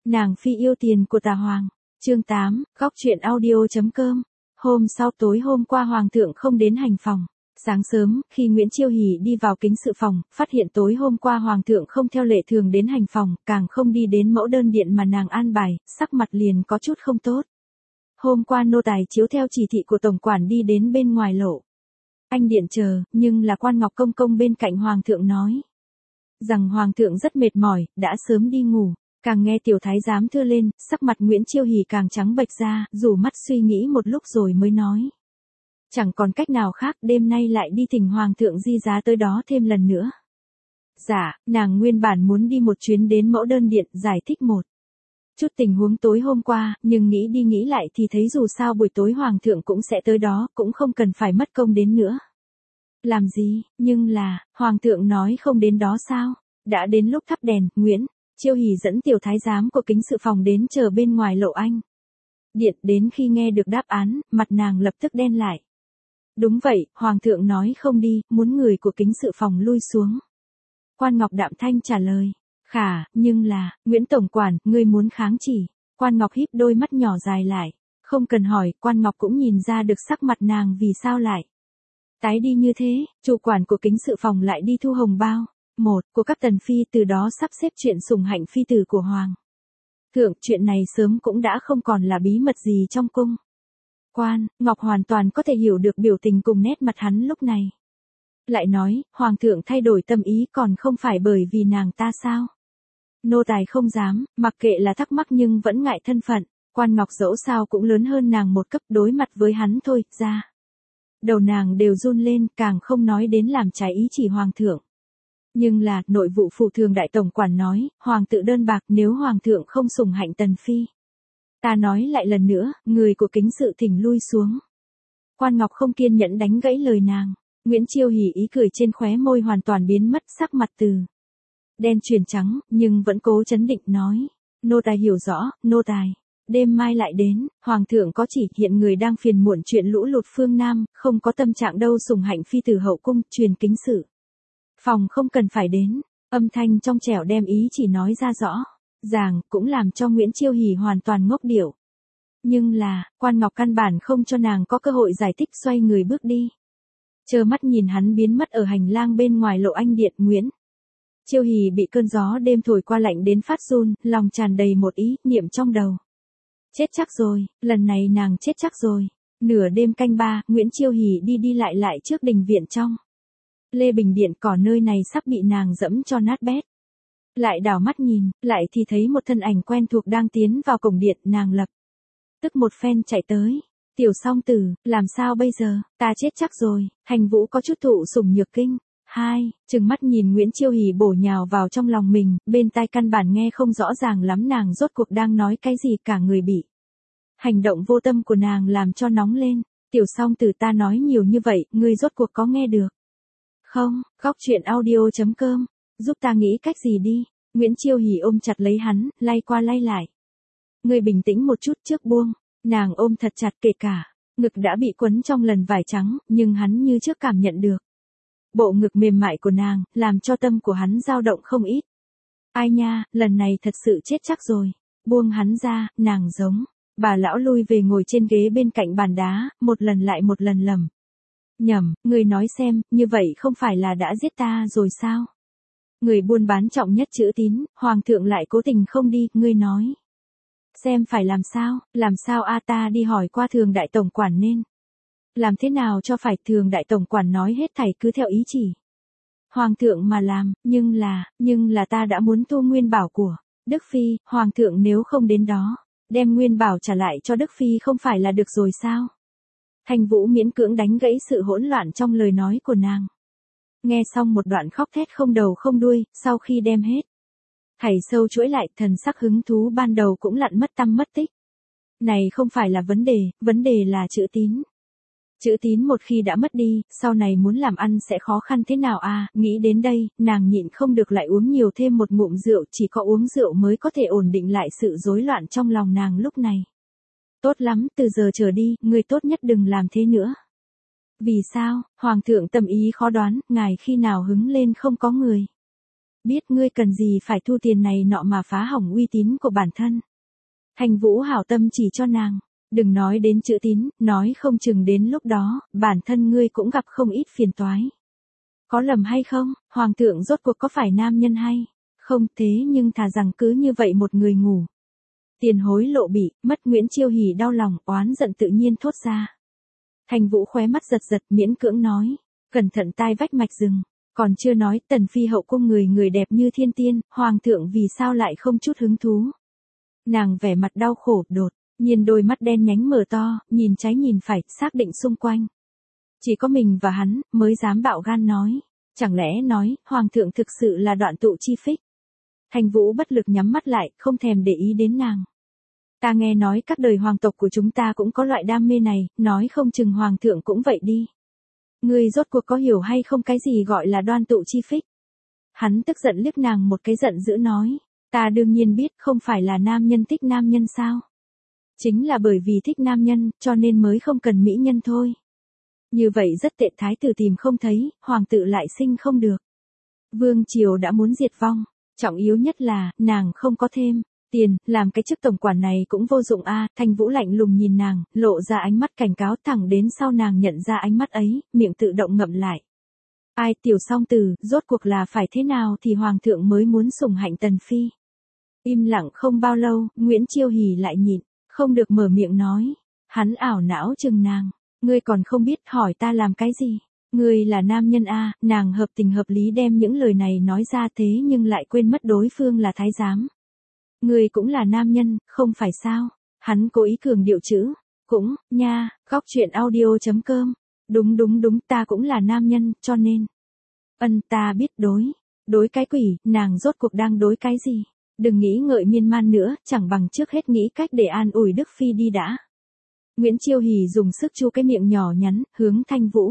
Nàng phi yêu tiền của tà hoàng. Chương 8, góc truyện audio.com. Hôm sau tối hôm qua hoàng thượng không đến hành phòng. Sáng sớm, khi Nguyễn Chiêu Hỷ đi vào kính sự phòng, phát hiện tối hôm qua hoàng thượng không theo lệ thường đến hành phòng, càng không đi đến mẫu đơn điện mà nàng an bài, sắc mặt liền có chút không tốt. Hôm qua nô tài chiếu theo chỉ thị của tổng quản đi đến bên ngoài lộ. Anh điện chờ, nhưng là Quan Ngọc công công bên cạnh hoàng thượng nói rằng hoàng thượng rất mệt mỏi, đã sớm đi ngủ. Càng nghe tiểu thái giám thưa lên, sắc mặt Nguyễn Chiêu Hỷ càng trắng bệch ra, rủ mắt suy nghĩ một lúc rồi mới nói. Chẳng còn cách nào khác, đêm nay lại đi thỉnh hoàng thượng di giá tới đó thêm lần nữa. Dạ, nàng nguyên bản muốn đi một chuyến đến mẫu đơn điện, giải thích một chút tình huống tối hôm qua, nhưng nghĩ đi nghĩ lại thì thấy dù sao buổi tối hoàng thượng cũng sẽ tới đó, cũng không cần phải mất công đến nữa. Làm gì, nhưng là, hoàng thượng nói không đến đó sao? Đã đến lúc thắp đèn, Nguyễn Chiêu Hỷ dẫn tiểu thái giám của kính sự phòng đến chờ bên ngoài lộ anh điện. Đến khi nghe được đáp án, mặt nàng lập tức đen lại. Đúng vậy, hoàng thượng nói không đi, muốn người của kính sự phòng lui xuống. Quan Ngọc đạm thanh trả lời. Khả, nhưng là, Nguyễn tổng quản, ngươi muốn kháng chỉ. Quan Ngọc híp đôi mắt nhỏ dài lại. Không cần hỏi, Quan Ngọc cũng nhìn ra được sắc mặt nàng vì sao lại tái đi như thế. Chủ quản của kính sự phòng lại đi thu hồng bao của các tần phi, từ đó sắp xếp chuyện sủng hạnh phi tử của hoàng thượng. Chuyện này sớm cũng đã không còn là bí mật gì trong cung. Quan Ngọc hoàn toàn có thể hiểu được biểu tình cùng nét mặt hắn lúc này. Lại nói, hoàng thượng thay đổi tâm ý còn không phải bởi vì nàng ta sao? Nô tài không dám, mặc kệ là thắc mắc nhưng vẫn ngại thân phận. Quan Ngọc dẫu sao cũng lớn hơn nàng một cấp, đối mặt với hắn thôi, ra đầu nàng đều run lên, càng không nói đến làm trái ý chỉ hoàng thượng. Nhưng là, nội vụ phủ thường đại tổng quản nói, hoàng tự đơn bạc, nếu hoàng thượng không sủng hạnh tần phi. Ta nói lại lần nữa, người của kính sự thỉnh lui xuống. Quan Ngọc không kiên nhẫn đánh gãy lời nàng. Nguyễn Chiêu Hỷ ý cười trên khóe môi hoàn toàn biến mất, sắc mặt từ đen chuyển trắng, nhưng vẫn cố chấn định nói. Nô tài hiểu rõ, nô tài. Đêm mai lại đến, hoàng thượng có chỉ, hiện người đang phiền muộn chuyện lũ lụt phương Nam, không có tâm trạng đâu sủng hạnh phi tử hậu cung, truyền kính sự phòng không cần phải đến. Âm thanh trong trẻo đem ý chỉ nói ra rõ ràng, cũng làm cho Nguyễn Chiêu Hỷ hoàn toàn ngốc điệu. Nhưng là, Quan Ngọc căn bản không cho nàng có cơ hội giải thích, xoay người bước đi. Chờ mắt nhìn hắn biến mất ở hành lang bên ngoài lộ anh điện. Nguyễn Chiêu Hỷ bị cơn gió đêm thổi qua lạnh đến phát run, lòng tràn đầy một ý niệm trong đầu. Chết chắc rồi, lần này nàng chết chắc rồi. Nửa đêm canh 3, Nguyễn Chiêu Hỷ đi lại trước đình viện trong Lê Bình Điện, cỏ nơi này sắp bị nàng dẫm cho nát bét. Lại đảo mắt nhìn, lại thì thấy một thân ảnh quen thuộc đang tiến vào cổng điện, nàng lập tức một phen chạy tới. Tiểu song tử, làm sao bây giờ, ta chết chắc rồi. Hành Vũ có chút thụ sủng nhược kinh. Trừng mắt nhìn Nguyễn Chiêu Hỷ bổ nhào vào trong lòng mình, bên tai căn bản nghe không rõ ràng lắm nàng rốt cuộc đang nói cái gì, cả người bị hành động vô tâm của nàng làm cho nóng lên. Tiểu song tử, ta nói nhiều như vậy, ngươi rốt cuộc có nghe được không? Góc truyện audio.com, giúp ta nghĩ cách gì đi. Nguyễn Chiêu Hỷ ôm chặt lấy hắn, lay qua lay lại. Ngươi bình tĩnh một chút trước buông. Nàng ôm thật chặt, kể cả ngực đã bị quấn trong lần vải trắng, nhưng hắn như trước cảm nhận được bộ ngực mềm mại của nàng, làm cho tâm của hắn dao động không ít. Ai nha, lần này thật sự chết chắc rồi. Buông hắn ra, nàng giống bà lão lui về ngồi trên ghế bên cạnh bàn đá, một lần lại một lần lẩm nhẩm, ngươi nói xem, như vậy không phải là đã giết ta rồi sao? Người buôn bán trọng nhất chữ tín, hoàng thượng lại cố tình không đi, ngươi nói xem phải làm sao a, ta đi hỏi qua thường đại tổng quản nên làm thế nào cho phải. Thường đại tổng quản nói hết thảy cứ theo ý chỉ hoàng thượng mà làm, nhưng là ta đã muốn thu nguyên bảo của Đức Phi, hoàng thượng nếu không đến đó, đem nguyên bảo trả lại cho Đức Phi không phải là được rồi sao? Hành Vũ miễn cưỡng đánh gãy sự hỗn loạn trong lời nói của nàng. Nghe xong một đoạn khóc thét không đầu không đuôi, sau khi đem hết thảy sâu chuỗi lại, thần sắc hứng thú ban đầu cũng lặn mất tăm mất tích. Này không phải là vấn đề là chữ tín. Chữ tín một khi đã mất đi, sau này muốn làm ăn sẽ khó khăn thế nào a? Nghĩ đến đây, nàng nhịn không được lại uống nhiều thêm một ngụm rượu, chỉ có uống rượu mới có thể ổn định lại sự rối loạn trong lòng nàng lúc này. Tốt lắm, từ giờ trở đi, ngươi tốt nhất đừng làm thế nữa. Vì sao? Hoàng thượng tâm ý khó đoán, ngài khi nào hứng lên không có người biết ngươi cần gì phải thu tiền này nọ mà phá hỏng uy tín của bản thân. Thành Vũ hảo tâm chỉ cho nàng, đừng nói đến chữ tín, nói không chừng đến lúc đó, bản thân ngươi cũng gặp không ít phiền toái. Có lầm hay không, hoàng thượng rốt cuộc có phải nam nhân hay? Không, thế nhưng thà rằng cứ như vậy một người ngủ. Tiền hối lộ bị, mất Nguyễn Chiêu Hỷ đau lòng, oán giận tự nhiên thốt ra. Thành Vũ khóe mắt giật giật miễn cưỡng nói, cẩn thận tai vách mạch rừng, còn chưa nói tần phi hậu cung người đẹp như thiên tiên, hoàng thượng vì sao lại không chút hứng thú. Nàng vẻ mặt đau khổ, đột nhiên đôi mắt đen nhánh mở to, nhìn trái nhìn phải, xác định xung quanh. Chỉ có mình và hắn, mới dám bạo gan nói, chẳng lẽ nói, hoàng thượng thực sự là đoạn tụ chi phích. Thành Vũ bất lực nhắm mắt lại, không thèm để ý đến nàng. Ta nghe nói các đời hoàng tộc của chúng ta cũng có loại đam mê này, nói không chừng hoàng thượng cũng vậy đi. Ngươi rốt cuộc có hiểu hay không cái gì gọi là đoan tụ chi phích? Hắn tức giận liếc nàng một cái giận dữ nói, ta đương nhiên biết không phải là nam nhân thích nam nhân sao. Chính là bởi vì thích nam nhân, cho nên mới không cần mỹ nhân thôi. Như vậy rất tệ, thái tử tìm không thấy, hoàng tử lại sinh không được. Vương triều đã muốn diệt vong, trọng yếu nhất là, nàng không có thêm tiền, làm cái chức tổng quản này cũng vô dụng a. Thành Vũ lạnh lùng nhìn nàng, lộ ra ánh mắt cảnh cáo, thẳng đến sau nàng nhận ra ánh mắt ấy, miệng tự động ngậm lại. Ai, tiểu song tử, rốt cuộc là phải thế nào thì hoàng thượng mới muốn sủng hạnh tần phi. Im lặng không bao lâu, Nguyễn Chiêu Hỷ lại nhịn, không được mở miệng nói. Hắn ảo não chừng nàng, ngươi còn không biết hỏi ta làm cái gì. Ngươi là nam nhân a. Nàng hợp tình hợp lý đem những lời này nói ra, thế nhưng lại quên mất đối phương là thái giám. Ngươi cũng là nam nhân, không phải sao? Hắn cố ý cường điệu chữ, cũng, nha, góc chuyện audio.com. Đúng, ta cũng là nam nhân, cho nên. Ta biết đối cái quỷ, nàng rốt cuộc đang đối cái gì? Đừng nghĩ ngợi miên man nữa, chẳng bằng trước hết nghĩ cách để an ủi Đức Phi đi đã. Nguyễn Chiêu Hỷ dùng sức chu cái miệng nhỏ nhắn, hướng Thanh Vũ.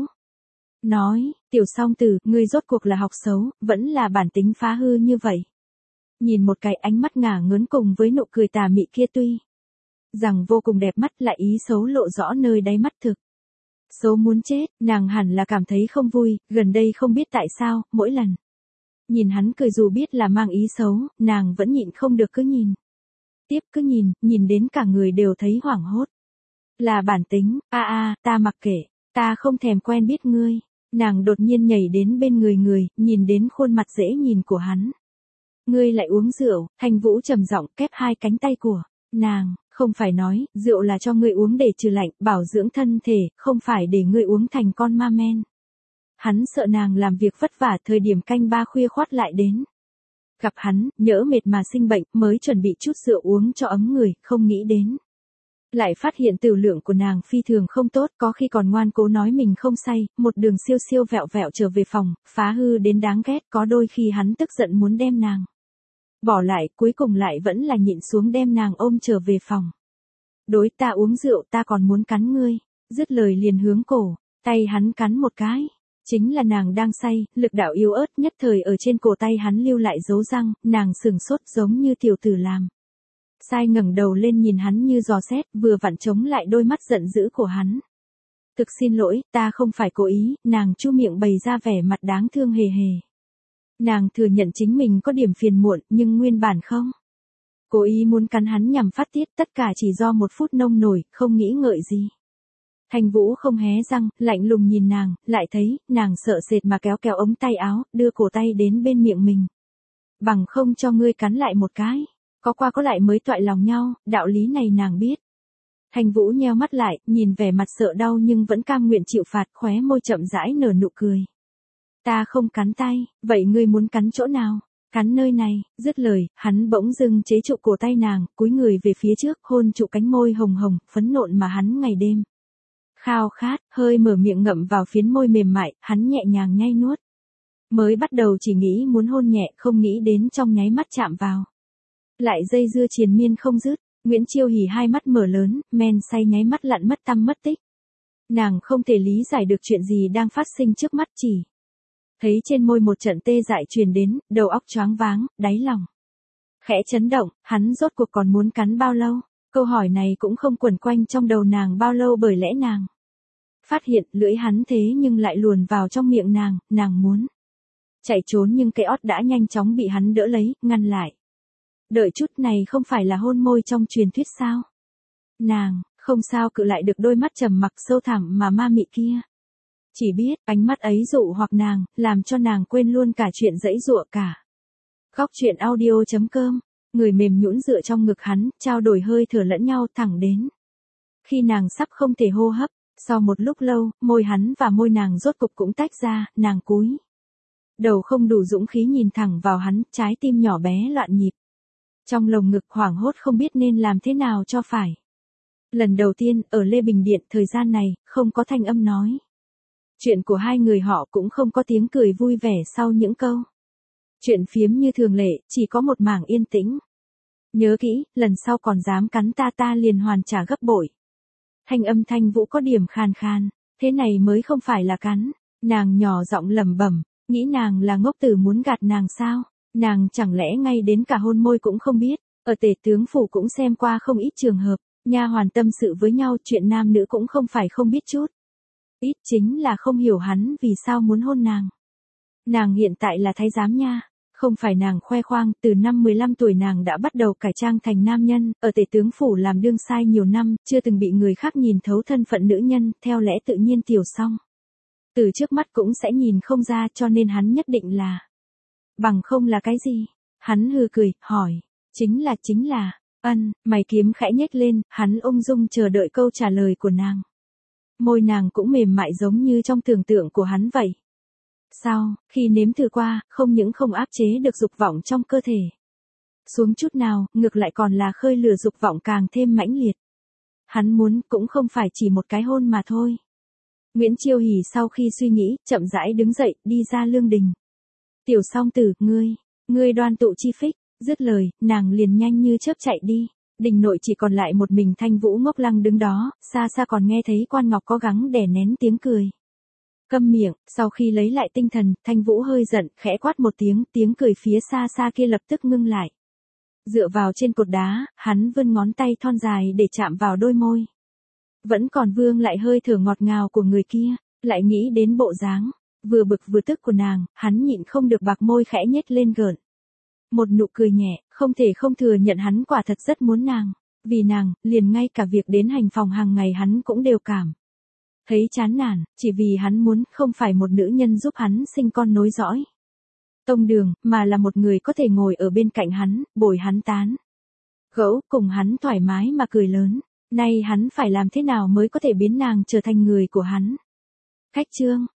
Nói, tiểu song tử, ngươi rốt cuộc là học xấu, vẫn là bản tính phá hư như vậy. Nhìn một cái ánh mắt ngả ngớn cùng với nụ cười tà mị kia tuy rằng vô cùng đẹp mắt, lại ý xấu lộ rõ nơi đáy mắt thực. Xấu muốn chết, nàng hẳn là cảm thấy không vui, gần đây không biết tại sao, mỗi lần nhìn hắn cười dù biết là mang ý xấu, nàng vẫn nhịn không được cứ nhìn. Tiếp cứ nhìn đến cả người đều thấy hoảng hốt. Là bản tính, ta mặc kệ, ta không thèm quen biết ngươi. Nàng đột nhiên nhảy đến bên người, nhìn đến khuôn mặt dễ nhìn của hắn. Ngươi lại uống rượu, Thành Vũ trầm giọng kép hai cánh tay của nàng, không phải nói, rượu là cho ngươi uống để trừ lạnh, bảo dưỡng thân thể, không phải để ngươi uống thành con ma men. Hắn sợ nàng làm việc vất vả, thời điểm canh ba khuya khoắt lại đến. Gặp hắn, nhỡ mệt mà sinh bệnh, mới chuẩn bị chút rượu uống cho ấm người, không nghĩ đến. Lại phát hiện tửu lượng của nàng phi thường không tốt, có khi còn ngoan cố nói mình không say, một đường siêu vẹo trở về phòng, phá hư đến đáng ghét, có đôi khi hắn tức giận muốn đem nàng bỏ lại, cuối cùng lại vẫn là nhịn xuống đem nàng ôm trở về phòng. Đối, ta uống rượu, ta còn muốn cắn ngươi. Dứt lời liền hướng cổ, tay hắn cắn một cái. Chính là nàng đang say, lực đạo yếu ớt nhất thời ở trên cổ tay hắn lưu lại dấu răng, nàng sừng sốt giống như tiểu tử làm sai, ngẩng đầu lên nhìn hắn như dò xét, vừa vặn chống lại đôi mắt giận dữ của hắn. Thực xin lỗi, ta không phải cố ý. Nàng chu miệng bày ra vẻ mặt đáng thương hề hề. Nàng thừa nhận chính mình có điểm phiền muộn, nhưng nguyên bản không cố ý muốn cắn hắn nhằm phát tiết, tất cả chỉ do một phút nông nổi, không nghĩ ngợi gì. Thành Vũ không hé răng, lạnh lùng nhìn nàng, lại thấy, nàng sợ sệt mà kéo ống tay áo, đưa cổ tay đến bên miệng mình. Bằng không cho ngươi cắn lại một cái. Có qua có lại mới toại lòng nhau, đạo lý này nàng biết. Thành Vũ nheo mắt lại, nhìn vẻ mặt sợ đau nhưng vẫn cam nguyện chịu phạt, khóe môi chậm rãi nở nụ cười. Ta không cắn tay, vậy ngươi muốn cắn chỗ nào? Cắn nơi này. Dứt lời, hắn bỗng dưng chế trụ cổ tay nàng, cúi người về phía trước, hôn trụ cánh môi hồng hồng, phấn nộn mà hắn ngày đêm khao khát, hơi mở miệng ngậm vào phiến môi mềm mại, hắn nhẹ nhàng nhai nuốt. Mới bắt đầu chỉ nghĩ muốn hôn nhẹ, không nghĩ đến trong nháy mắt chạm vào. Lại dây dưa triền miên không dứt. Nguyễn Chiêu Hỷ hai mắt mở lớn, men say nháy mắt lặn mất tăm mất tích. Nàng không thể lý giải được chuyện gì đang phát sinh trước mắt, chỉ thấy trên môi một trận tê dại truyền đến, đầu óc choáng váng, đáy lòng khẽ chấn động, hắn rốt cuộc còn muốn cắn bao lâu? Câu hỏi này cũng không quẩn quanh trong đầu nàng bao lâu, bởi lẽ nàng phát hiện lưỡi hắn thế nhưng lại luồn vào trong miệng nàng muốn chạy trốn nhưng cái ót đã nhanh chóng bị hắn đỡ lấy, ngăn lại. Đợi chút, này không phải là hôn môi trong truyền thuyết sao? Nàng, không sao cự lại được đôi mắt trầm mặc sâu thẳm mà ma mị kia. Chỉ biết, ánh mắt ấy dụ hoặc nàng, làm cho nàng quên luôn cả chuyện giãy giụa cả. Góc truyện audio.com, người mềm nhũn dựa trong ngực hắn, trao đổi hơi thở lẫn nhau thẳng đến. Khi nàng sắp không thể hô hấp, sau một lúc lâu, môi hắn và môi nàng rốt cục cũng tách ra, nàng cúi đầu không đủ dũng khí nhìn thẳng vào hắn, trái tim nhỏ bé loạn nhịp. Trong lồng ngực hoảng hốt không biết nên làm thế nào cho phải. Lần đầu tiên, ở Lê Bình Điện thời gian này, không có thanh âm nói. Chuyện của hai người họ cũng không có tiếng cười vui vẻ sau những câu. Chuyện phiếm như thường lệ, chỉ có một mảng yên tĩnh. Nhớ kỹ, lần sau còn dám cắn ta liền hoàn trả gấp bội. Thanh âm Thanh Vũ có điểm khàn khàn, thế này mới không phải là cắn. Nàng nhỏ giọng lẩm bẩm, nghĩ nàng là ngốc tử muốn gạt nàng sao? Nàng chẳng lẽ ngay đến cả hôn môi cũng không biết, ở Tể tướng phủ cũng xem qua không ít trường hợp, nha hoàn tâm sự với nhau chuyện nam nữ cũng không phải không biết chút. Ít chính là không hiểu hắn vì sao muốn hôn nàng. Nàng hiện tại là thái giám nha, không phải nàng khoe khoang, từ năm 15 tuổi nàng đã bắt đầu cải trang thành nam nhân, ở Tể tướng phủ làm đương sai nhiều năm, chưa từng bị người khác nhìn thấu thân phận nữ nhân, theo lẽ tự nhiên tiểu song. Từ trước mắt cũng sẽ nhìn không ra cho nên hắn nhất định là. Bằng không là cái gì? Hắn hừ cười, hỏi. Chính là, mày kiếm khẽ nhếch lên, hắn ung dung chờ đợi câu trả lời của nàng. Môi nàng cũng mềm mại giống như trong tưởng tượng của hắn vậy. Sao, khi nếm thử qua, không những không áp chế được dục vọng trong cơ thể. Xuống chút nào, ngược lại còn là khơi lửa dục vọng càng thêm mãnh liệt. Hắn muốn cũng không phải chỉ một cái hôn mà thôi. Nguyễn Chiêu Hỷ sau khi suy nghĩ, chậm rãi đứng dậy, đi ra lương đình. Tiểu song tử, ngươi đoan tụ chi phích, dứt lời, nàng liền nhanh như chớp chạy đi. Đình nội chỉ còn lại một mình Thanh Vũ ngốc lăng đứng đó, xa xa còn nghe thấy quan ngọc có gắng đè nén tiếng cười. Câm miệng, sau khi lấy lại tinh thần, Thanh Vũ hơi giận, khẽ quát một tiếng cười phía xa xa kia lập tức ngưng lại. Dựa vào trên cột đá, hắn vươn ngón tay thon dài để chạm vào đôi môi. Vẫn còn vương lại hơi thở ngọt ngào của người kia, lại nghĩ đến bộ dáng vừa bực vừa tức của nàng, hắn nhịn không được bạc môi khẽ nhếch lên gợn. Một nụ cười nhẹ, không thể không thừa nhận hắn quả thật rất muốn nàng. Vì nàng, liền ngay cả việc đến hành phòng hàng ngày hắn cũng đều cảm thấy chán nản, chỉ vì hắn muốn không phải một nữ nhân giúp hắn sinh con nối dõi tông đường, mà là một người có thể ngồi ở bên cạnh hắn, bồi hắn tán gẫu, cùng hắn thoải mái mà cười lớn. Nay hắn phải làm thế nào mới có thể biến nàng trở thành người của hắn? Khách chương